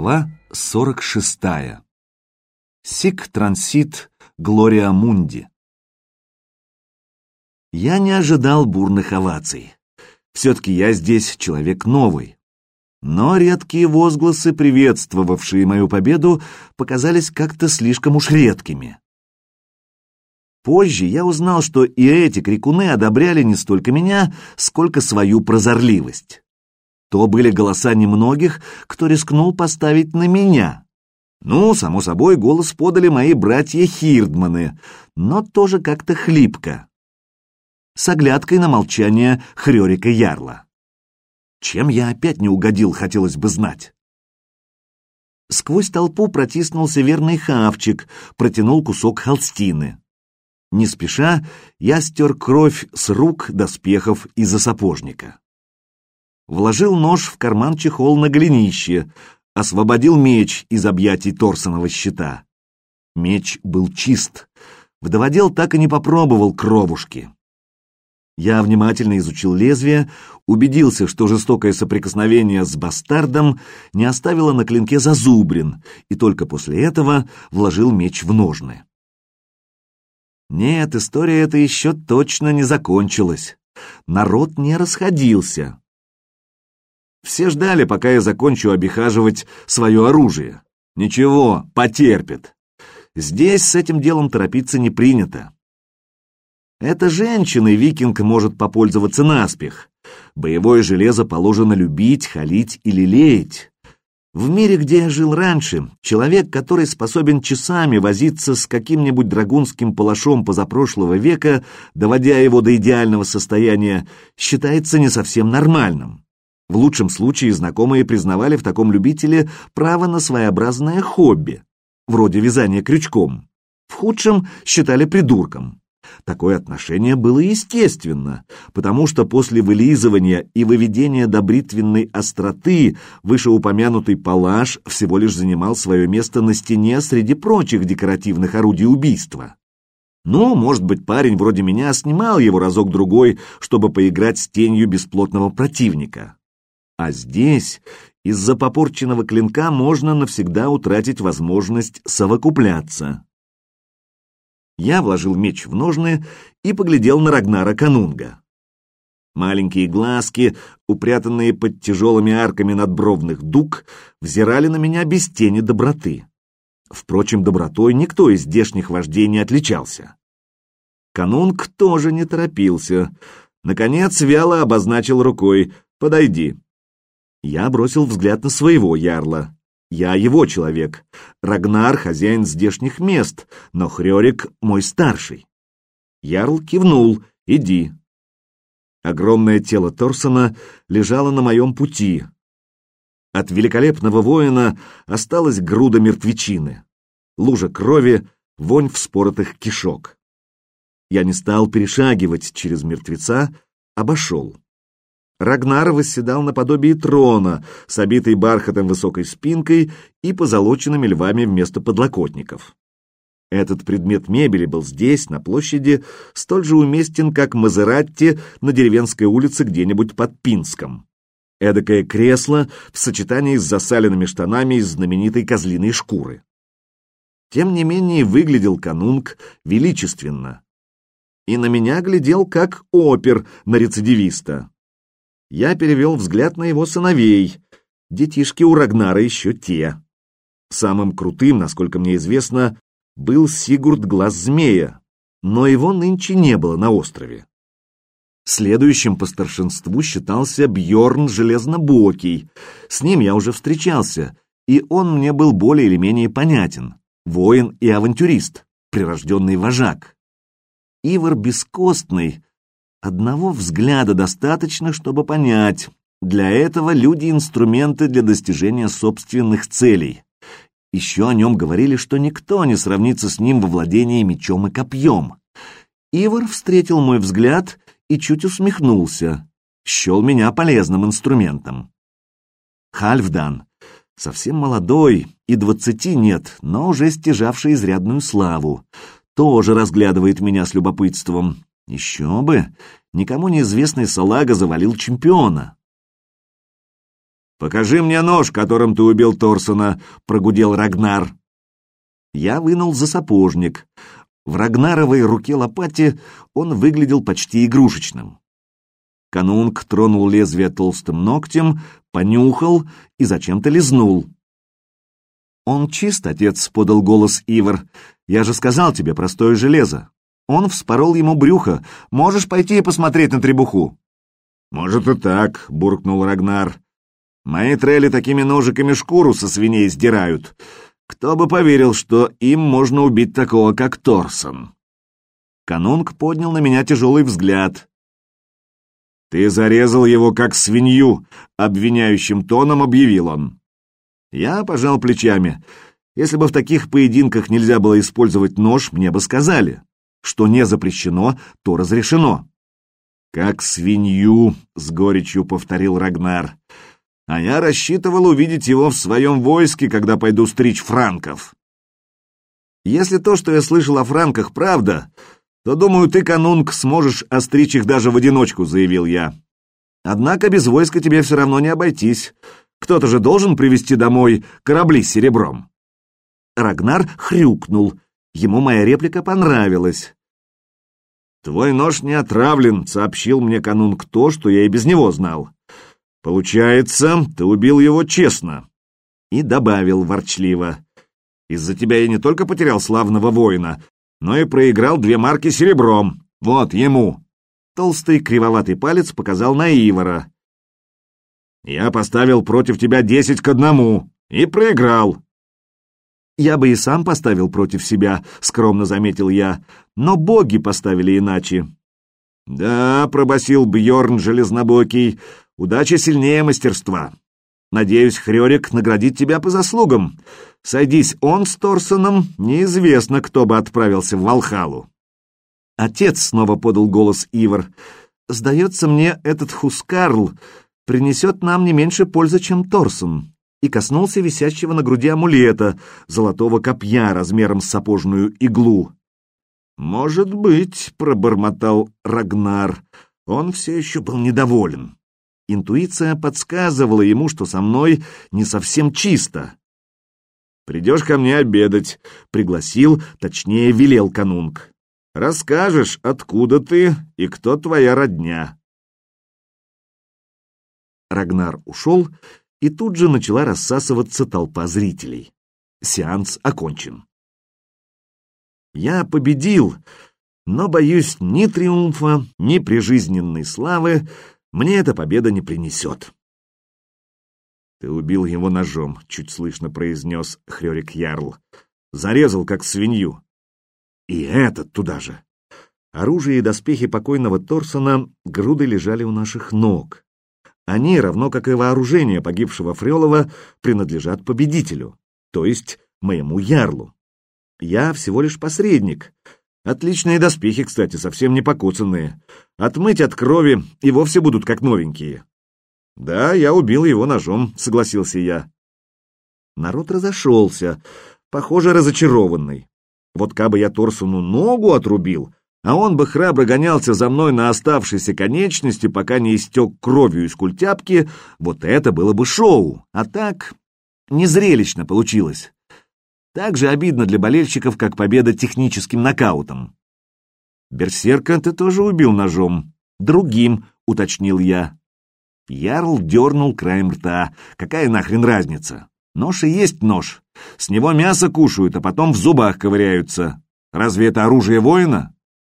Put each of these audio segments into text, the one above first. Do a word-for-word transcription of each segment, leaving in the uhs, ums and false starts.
Глава сорок шестая. Сик трансит Глория Мунди. Я не ожидал бурных оваций. Все-таки я здесь человек новый. Но редкие возгласы, приветствовавшие мою победу, показались как-то слишком уж редкими. Позже я узнал, что и эти крикуны одобряли не столько меня, сколько свою прозорливость. То были голоса немногих, кто рискнул поставить на меня. Ну, само собой, голос подали мои братья Хирдманы, но тоже как-то хлипко, с оглядкой на молчание Хрёрика Ярла. Чем я опять не угодил, хотелось бы знать. Сквозь толпу протиснулся верный Хавчик, протянул кусок холстины. Не спеша я стер кровь с рук, доспехов и засапожника. Вложил нож в карман-чехол на голенище, освободил меч из объятий Торсонова щита. Меч был чист. Вдоводел так и не попробовал кровушки. Я внимательно изучил лезвие, убедился, что жестокое соприкосновение с бастардом не оставило на клинке зазубрин, и только после этого вложил меч в ножны. Нет, история эта еще точно не закончилась. Народ не расходился. Все ждали, пока я закончу обихаживать свое оружие. Ничего, потерпит. Здесь с этим делом торопиться не принято. Это женщиной викинг может попользоваться наспех. Боевое железо положено любить, холить и лелеять. В мире, где я жил раньше, человек, который способен часами возиться с каким-нибудь драгунским палашом позапрошлого века, доводя его до идеального состояния, считается не совсем нормальным. В лучшем случае знакомые признавали в таком любителе право на своеобразное хобби, вроде вязания крючком. В худшем считали придурком. Такое отношение было естественно, потому что после вылизывания и выведения до бритвенной остроты вышеупомянутый палаш всего лишь занимал свое место на стене среди прочих декоративных орудий убийства. Ну, может быть, парень вроде меня снимал его разок-другой, чтобы поиграть с тенью бесплотного противника. А здесь из-за попорченного клинка можно навсегда утратить возможность совокупляться. Я вложил меч в ножны и поглядел на Рагнара Канунга. Маленькие глазки, упрятанные под тяжелыми арками надбровных дуг, взирали на меня без тени доброты. Впрочем, добротой никто из здешних вождей не отличался. Канунг тоже не торопился. Наконец, вяло обозначил рукой: «Подойди». Я бросил взгляд на своего ярла. Я его человек. Рагнар — хозяин здешних мест, но Хрёрик — мой старший. Ярл кивнул: «Иди». Огромное тело Торсона лежало на моем пути. От великолепного воина осталась груда мертвечины, лужа крови, вонь вспоротых кишок. Я не стал перешагивать через мертвеца, обошел. Рагнар восседал наподобие трона, с обитой бархатом высокой спинкой и позолоченными львами вместо подлокотников. Этот предмет мебели был здесь, на площади, столь же уместен, как Мазератти на деревенской улице где-нибудь под Пинском. Эдакое кресло в сочетании с засаленными штанами из знаменитой козлиной шкуры. Тем не менее выглядел Канунг величественно. И на меня глядел как опер на рецидивиста. Я перевел взгляд на его сыновей. Детишки у Рагнара еще те. Самым крутым, насколько мне известно, был Сигурд Глаз Змея, но его нынче не было на острове. Следующим по старшинству считался Бьорн Железнобокий. С ним я уже встречался, и он мне был более или менее понятен. Воин и авантюрист, прирожденный вожак. Ивар Бескостный. Одного взгляда достаточно, чтобы понять. Для этого люди — инструменты для достижения собственных целей. Еще о нем говорили, что никто не сравнится с ним во владении мечом и копьем. Ивар встретил мой взгляд и чуть усмехнулся. Счел меня полезным инструментом. Хальфдан, совсем молодой, и двадцати нет, но уже стяжавший изрядную славу, тоже разглядывает меня с любопытством. Еще бы, никому неизвестный салага завалил чемпиона. «Покажи мне нож, которым ты убил Торсона», — прогудел Рагнар. Я вынул засапожник. В Рагнаровой руке-лопате он выглядел почти игрушечным. Канунг тронул лезвие толстым ногтем, понюхал и зачем-то лизнул. «Он чист, отец», — подал голос Ивар. «Я же сказал тебе, простое железо. Он вспорол ему брюхо. Можешь пойти и посмотреть на требуху?» «Может и так», — буркнул Рагнар. «Мои трели такими ножиками шкуру со свиней сдирают. Кто бы поверил, что им можно убить такого, как Торсон?» Канунг поднял на меня тяжелый взгляд. «Ты зарезал его, как свинью», — обвиняющим тоном объявил он. Я пожал плечами. Если бы в таких поединках нельзя было использовать нож, мне бы сказали. Что не запрещено, то разрешено. «Как свинью», — с горечью повторил Рагнар. «А я рассчитывал увидеть его в своем войске, когда пойду стричь франков». «Если то, что я слышал о франках, правда, то, думаю, ты, Канунг, сможешь остричь их даже в одиночку», — заявил я. «Однако без войска тебе все равно не обойтись. Кто-то же должен привезти домой корабли с серебром». Рагнар хрюкнул. Ему моя реплика понравилась. «Твой нож не отравлен», — сообщил мне Канунг то, что я и без него знал. «Получается, ты убил его честно». И добавил ворчливо. «Из-за тебя я не только потерял славного воина, но и проиграл две марки серебром. Вот ему». Толстый кривоватый палец показал на Ивара. «Я поставил против тебя десять к одному и проиграл». «Я бы и сам поставил против себя», — скромно заметил я, «но боги поставили иначе». «Да», — пробасил Бьорн Железнобокий, — «удача сильнее мастерства. Надеюсь, Хрёрик наградит тебя по заслугам. Сойдись он с Торсоном, неизвестно, кто бы отправился в Валхалу». «Отец», — снова подал голос Ивар, — «сдается мне, этот Хускарл принесет нам не меньше пользы, чем Торсон», и коснулся висящего на груди амулета, золотого копья размером с сапожную иглу. «Может быть», — пробормотал Рагнар, — он все еще был недоволен. Интуиция подсказывала ему, что со мной не совсем чисто. «Придешь ко мне обедать», — пригласил, точнее, велел Канунг. «Расскажешь, откуда ты и кто твоя родня». Рагнар ушел, и тут же начала рассасываться толпа зрителей. Сеанс окончен. Я победил, но, боюсь, ни триумфа, ни прижизненной славы мне эта победа не принесет. «Ты убил его ножом», — чуть слышно произнес Хрёрик Ярл. «Зарезал, как свинью. И этот туда же». Оружие и доспехи покойного Торсона грудой лежали у наших ног. Они, равно как и вооружение погибшего Фрёлова, принадлежат победителю, то есть моему ярлу. Я всего лишь посредник. Отличные доспехи, кстати, совсем не покоцанные. Отмыть от крови и вовсе будут как новенькие. «Да, я убил его ножом», — согласился я. Народ разошелся, похоже, разочарованный. Вот кабы я Торсону ногу отрубил, а он бы храбро гонялся за мной на оставшейся конечности, пока не истек кровью из культяпки, вот это было бы шоу, а так незрелищно получилось. Так же обидно для болельщиков, как победа техническим нокаутом. «Берсерка ты тоже убил ножом. Другим», — уточнил я. Ярл дернул краем рта. Какая нахрен разница? Нож и есть нож. С него мясо кушают, а потом в зубах ковыряются. Разве это оружие воина?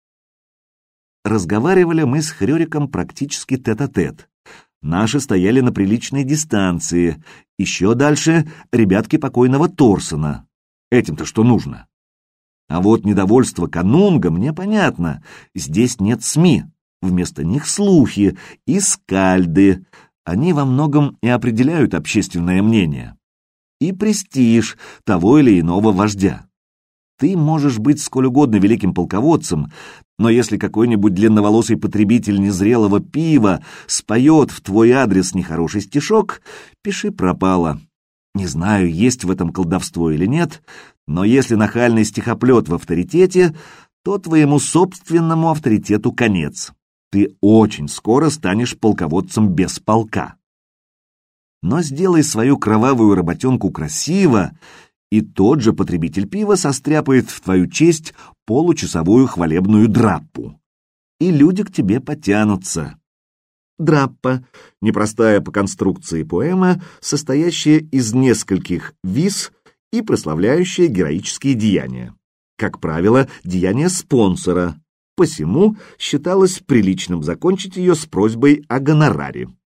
Разговаривали мы с Хрёриком практически тет-а-тет. Наши стояли на приличной дистанции. Еще дальше ребятки покойного Торсона. Этим-то что нужно? А вот недовольство Канунга мне понятно. Здесь нет СМИ. Вместо них слухи и скальды. Они во многом и определяют общественное мнение. И престиж того или иного вождя. Ты можешь быть сколь угодно великим полководцем, но если какой-нибудь длинноволосый потребитель незрелого пива споет в твой адрес нехороший стишок, пиши пропало. Не знаю, есть в этом колдовство или нет, но если нахальный стихоплет в авторитете, то твоему собственному авторитету конец. Ты очень скоро станешь полководцем без полка. Но сделай свою кровавую работенку красиво, и тот же потребитель пива состряпает в твою честь получасовую хвалебную драппу. И люди к тебе потянутся. Драппа — непростая по конструкции поэма, состоящая из нескольких виз и прославляющая героические деяния. Как правило, деяния спонсора, посему считалось приличным закончить ее с просьбой о гонораре.